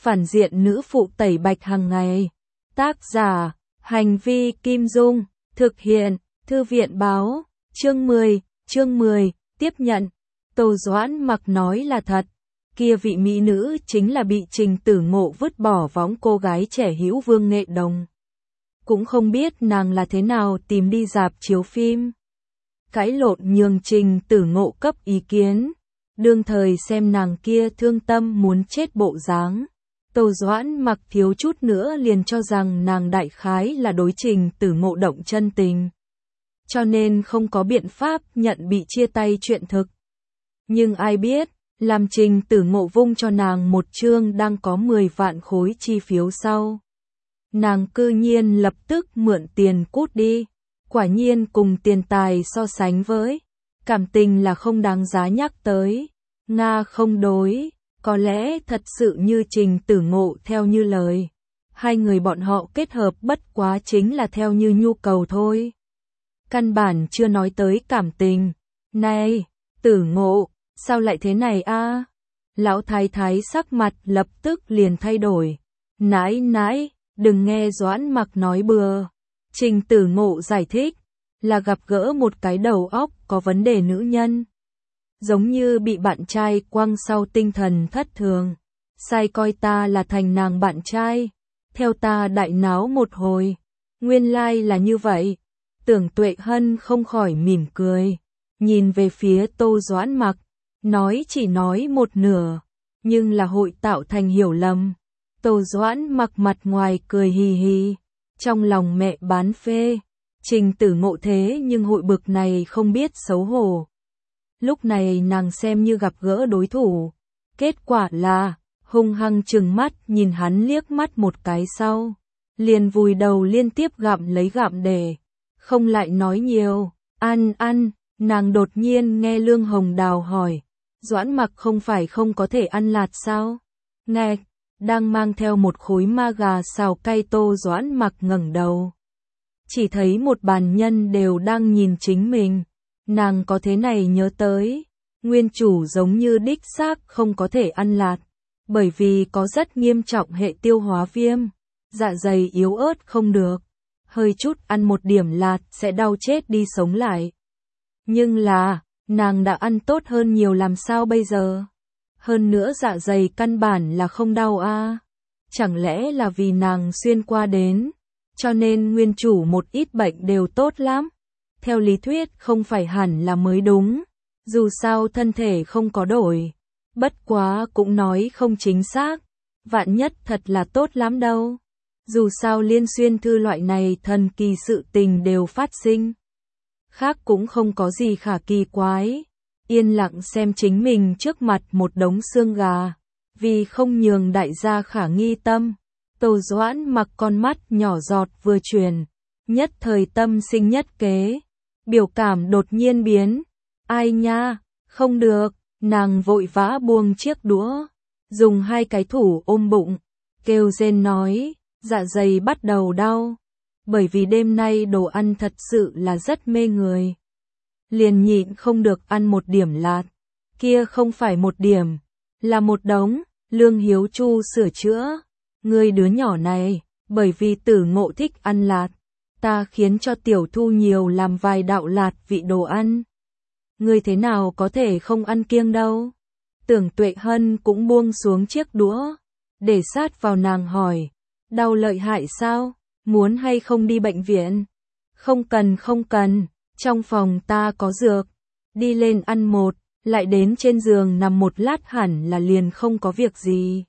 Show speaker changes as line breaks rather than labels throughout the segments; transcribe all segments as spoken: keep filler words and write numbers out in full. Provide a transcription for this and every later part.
phản diện nữ phụ tẩy bạch hàng ngày. Tác giả, Hành vi Kim Dung, thực hiện, Thư viện báo, chương mười, chương mười, tiếp nhận. Tô Doãn Mặc nói là thật, kia vị mỹ nữ chính là bị Trình Tử Ngộ vứt bỏ võng cô gái trẻ hữu Vương Nghệ Đồng. Cũng không biết nàng là thế nào tìm đi rạp chiếu phim. Cãi lộn nhường Trình Tử Ngộ cấp ý kiến, đương thời xem nàng kia thương tâm muốn chết bộ dáng. Tô Doãn Mặc thiếu chút nữa liền cho rằng nàng đại khái là đối Trình Tử Ngộ động chân tình, cho nên không có biện pháp nhận bị chia tay chuyện thực. Nhưng ai biết, làm Trình Tử Ngộ vung cho nàng một chương đang có mười vạn khối chi phiếu sau, nàng cư nhiên lập tức mượn tiền cút đi. Quả nhiên cùng tiền tài so sánh với, cảm tình là không đáng giá nhắc tới. Nga không đối, có lẽ thật sự như Trình Tử Ngộ theo như lời. Hai người bọn họ kết hợp bất quá chính là theo như nhu cầu thôi. Căn bản chưa nói tới cảm tình. Này, Tử Ngộ, sao lại thế này a? Lão thái thái sắc mặt lập tức liền thay đổi. Nãi nãi, đừng nghe Doãn Mặc nói bừa. Trình Tử Ngộ giải thích, là gặp gỡ một cái đầu óc có vấn đề nữ nhân. Giống như bị bạn trai quăng sau tinh thần thất thường. Sai coi ta là thành nàng bạn trai. Theo ta đại náo một hồi. Nguyên lai like là như vậy. Tưởng Tuệ Hân không khỏi mỉm cười. Nhìn về phía Tô Doãn Mặc. Nói chỉ nói một nửa. Nhưng là hội tạo thành hiểu lầm. Tô Doãn Mặc mặt ngoài cười hì hì. Trong lòng mẹ bán phê, Trình Tử Ngộ thế nhưng hội bực này không biết xấu hổ. Lúc này nàng xem như gặp gỡ đối thủ. Kết quả là, hung hăng trừng mắt nhìn hắn liếc mắt một cái sau. Liền vùi đầu liên tiếp gặm lấy gặm để. Không lại nói nhiều, ăn ăn, nàng đột nhiên nghe Lương Hồng Đào hỏi. Doãn Mặc không phải không có thể ăn lạt sao? Nghe. Đang mang theo một khối ma gà xào cay. Tô Doãn Mặc ngẩng đầu, chỉ thấy một bàn nhân đều đang nhìn chính mình. Nàng có thế này nhớ tới, nguyên chủ giống như đích xác không có thể ăn lạt, bởi vì có rất nghiêm trọng hệ tiêu hóa viêm, dạ dày yếu ớt không được, hơi chút ăn một điểm lạt sẽ đau chết đi sống lại. Nhưng là, nàng đã ăn tốt hơn nhiều làm sao bây giờ? Hơn nữa dạ dày căn bản là không đau a. À. Chẳng lẽ là vì nàng xuyên qua đến, cho nên nguyên chủ một ít bệnh đều tốt lắm. Theo lý thuyết không phải hẳn là mới đúng, dù sao thân thể không có đổi. Bất quá cũng nói không chính xác, vạn nhất thật là tốt lắm đâu. Dù sao liên xuyên thư loại này thần kỳ sự tình đều phát sinh. Khác cũng không có gì khả kỳ quái. Yên lặng xem chính mình trước mặt một đống xương gà, vì không nhường đại gia khả nghi tâm. Tô Doãn Mặc con mắt nhỏ giọt vừa chuyển, nhất thời tâm sinh nhất kế, biểu cảm đột nhiên biến. Ai nha, không được, nàng vội vã buông chiếc đũa, dùng hai cái thủ ôm bụng, kêu rên nói, dạ dày bắt đầu đau, bởi vì đêm nay đồ ăn thật sự là rất mê người. Liền nhịn không được ăn một điểm lạt, kia không phải một điểm, là một đống. Lương Hiếu Chu sửa chữa, ngươi đứa nhỏ này, bởi vì Tử Ngộ thích ăn lạt, ta khiến cho Tiểu Thu nhiều làm vài đạo lạt vị đồ ăn. Ngươi thế nào có thể không ăn kiêng đâu? Tưởng Tuệ Hân cũng buông xuống chiếc đũa, để sát vào nàng hỏi, đau lợi hại sao? Muốn hay không đi bệnh viện? Không cần không cần. Trong phòng ta có dược, đi lên ăn một, lại đến trên giường nằm một lát hẳn là liền không có việc gì.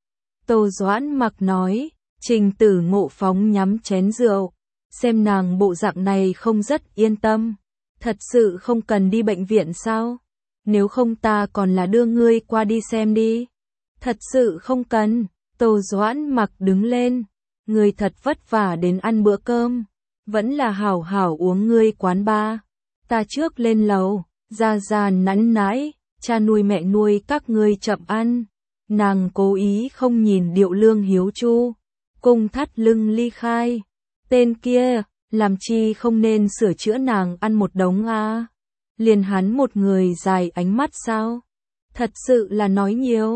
Tô Doãn Mặc nói, Trình Tử Ngộ phóng nhắm chén rượu, xem nàng bộ dạng này không rất yên tâm. Thật sự không cần đi bệnh viện sao? Nếu không ta còn là đưa ngươi qua đi xem đi. Thật sự không cần. Tô Doãn Mặc đứng lên, ngươi thật vất vả đến ăn bữa cơm. Vẫn là hảo hảo uống ngươi quán ba. Ta trước lên lầu, ra ra nắn nãi, cha nuôi mẹ nuôi các ngươi chậm ăn. Nàng cố ý không nhìn điệu Lương Hiếu Chu, cung thắt lưng ly khai. Tên kia, làm chi không nên sửa chữa nàng ăn một đống a. À. Liền hắn một người dài ánh mắt sao? Thật sự là nói nhiều.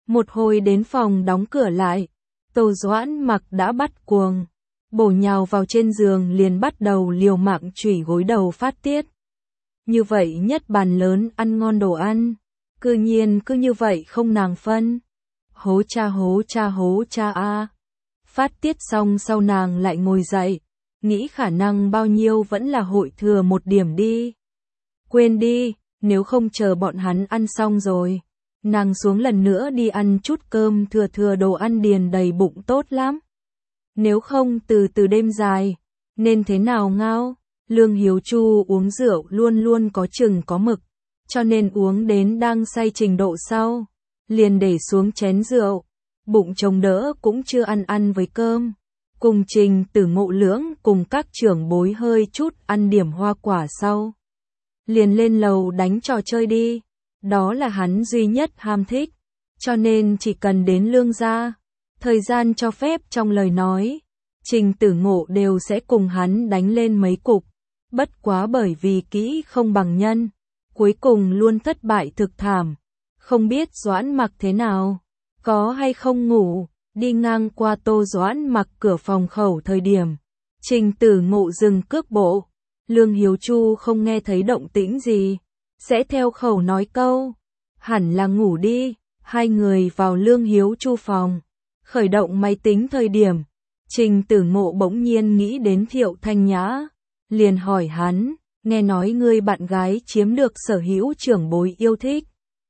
Một hồi đến phòng đóng cửa lại, Tô Doãn Mặc đã bắt cuồng, bổ nhào vào trên giường liền bắt đầu liều mạng chủy gối đầu phát tiết. Như vậy nhất bàn lớn ăn ngon đồ ăn, cư nhiên cứ như vậy không nàng phân. Hố cha hố cha hố cha a. Phát tiết xong sau nàng lại ngồi dậy, nghĩ khả năng bao nhiêu vẫn là hội thừa một điểm đi. Quên đi, nếu không chờ bọn hắn ăn xong rồi, nàng xuống lần nữa đi ăn chút cơm thừa thừa đồ ăn điền đầy bụng tốt lắm. Nếu không từ từ đêm dài, nên thế nào ngao, Lương Hiếu Chu uống rượu luôn luôn có chừng có mực, cho nên uống đến đang say trình độ sau, liền để xuống chén rượu, bụng trông đỡ cũng chưa ăn ăn với cơm. Cùng Trình Tử Ngộ lưỡng cùng các trưởng bối hơi chút ăn điểm hoa quả sau. Liền lên lầu đánh trò chơi đi, đó là hắn duy nhất ham thích, cho nên chỉ cần đến Lương gia, thời gian cho phép trong lời nói, Trình Tử Ngộ đều sẽ cùng hắn đánh lên mấy cục, bất quá bởi vì kỹ không bằng nhân, cuối cùng luôn thất bại thực thảm, không biết Doãn Mặc thế nào, có hay không ngủ. Đi ngang qua Tô Doãn Mặc cửa phòng khẩu thời điểm, Trình Tử Ngộ dừng cước bộ, Lương Hiếu Chu không nghe thấy động tĩnh gì, sẽ theo khẩu nói câu, hẳn là ngủ đi. Hai người vào Lương Hiếu Chu phòng, khởi động máy tính thời điểm, Trình Tử Ngộ bỗng nhiên nghĩ đến Thiệu Thanh Nhã, liền hỏi hắn, nghe nói ngươi bạn gái chiếm được sở hữu trưởng bối yêu thích.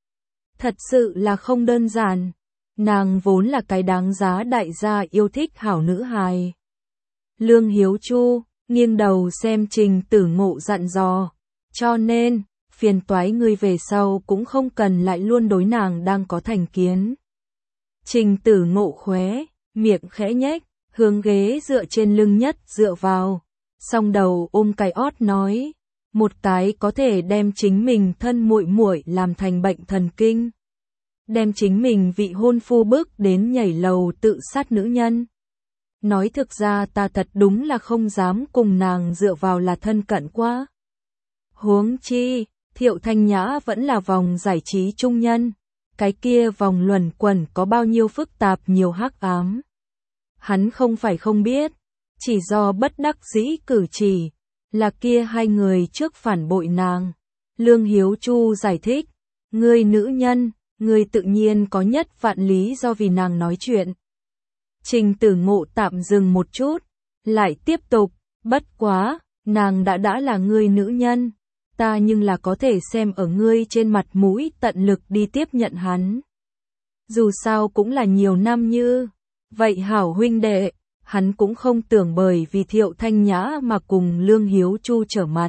Thật sự là không đơn giản. Nàng vốn là cái đáng giá đại gia yêu thích hảo nữ hài. Lương Hiếu Chu nghiêng đầu xem Trình Tử Ngộ dặn dò, cho nên phiền toái ngươi về sau cũng không cần lại luôn đối nàng đang có thành kiến. Trình Tử Ngộ khóe miệng khẽ nhếch, hướng ghế dựa trên lưng nhất dựa vào, song đầu ôm cái ót nói, một cái có thể đem chính mình thân muội muội làm thành bệnh thần kinh, đem chính mình vị hôn phu bức đến nhảy lầu tự sát nữ nhân. Nói thực ra ta thật đúng là không dám cùng nàng dựa vào là thân cận quá. Huống chi, Thiệu Thanh Nhã vẫn là vòng giải trí trung nhân, cái kia vòng luẩn quẩn có bao nhiêu phức tạp nhiều hắc ám. Hắn không phải không biết, chỉ do bất đắc dĩ cử chỉ, là kia hai người trước phản bội nàng. Lương Hiếu Chu giải thích, ngươi nữ nhân, ngươi tự nhiên có nhất vạn lý do vì nàng nói chuyện. Trình Tử Ngộ tạm dừng một chút, lại tiếp tục, bất quá, nàng đã đã là ngươi nữ nhân, ta nhưng là có thể xem ở ngươi trên mặt mũi tận lực đi tiếp nhận hắn. Dù sao cũng là nhiều năm như, vậy hảo huynh đệ, hắn cũng không tưởng bởi vì Thiệu Thanh Nhã mà cùng Lương Hiếu Chu trở mặt.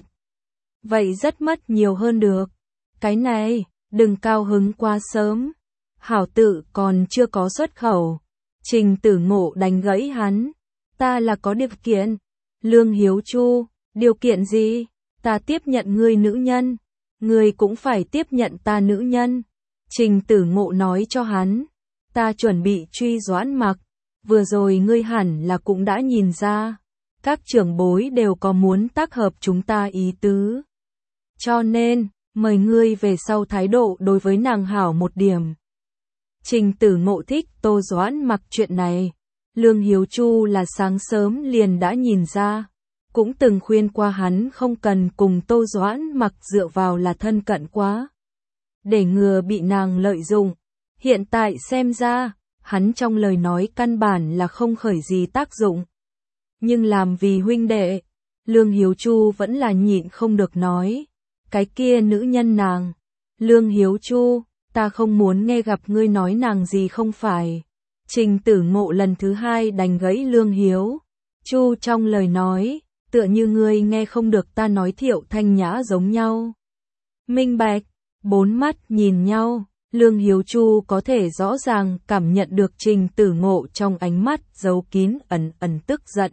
Vậy rất mất nhiều hơn được. Cái này, đừng cao hứng quá sớm. Hảo tự còn chưa có xuất khẩu. Trình Tử Ngộ đánh gãy hắn. Ta là có điều kiện. Lương Hiếu Chu, điều kiện gì? Ta tiếp nhận ngươi nữ nhân. Ngươi cũng phải tiếp nhận ta nữ nhân. Trình Tử Ngộ nói cho hắn. Ta chuẩn bị truy Doãn Mặc. Vừa rồi ngươi hẳn là cũng đã nhìn ra. Các trưởng bối đều có muốn tác hợp chúng ta ý tứ. Cho nên, mời ngươi về sau thái độ đối với nàng hảo một điểm. Trình Tử Ngộ thích Tô Doãn Mặc chuyện này. Lương Hiếu Chu là sáng sớm liền đã nhìn ra. Cũng từng khuyên qua hắn không cần cùng Tô Doãn Mặc dựa vào là thân cận quá. Để ngừa bị nàng lợi dụng. Hiện tại xem ra, hắn trong lời nói căn bản là không khởi gì tác dụng. Nhưng làm vì huynh đệ, Lương Hiếu Chu vẫn là nhịn không được nói. Cái kia nữ nhân nàng. Lương Hiếu Chu, ta không muốn nghe gặp ngươi nói nàng gì không phải. Trình Tử Ngộ lần thứ hai đành gãy Lương Hiếu Chu trong lời nói, tựa như ngươi nghe không được ta nói Thiệu Thanh Nhã giống nhau. Minh bạch, bốn mắt nhìn nhau, Lương Hiếu Chu có thể rõ ràng cảm nhận được Trình Tử Ngộ trong ánh mắt giấu kín ẩn ẩn tức giận.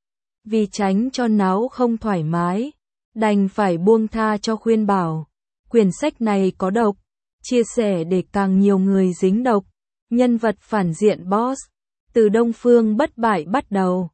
Vì tránh cho náo không thoải mái, đành phải buông tha cho khuyên bảo. Quyển sách này có độc, chia sẻ để càng nhiều người dính độc. Nhân vật phản diện boss, từ Đông Phương bất bại bắt đầu.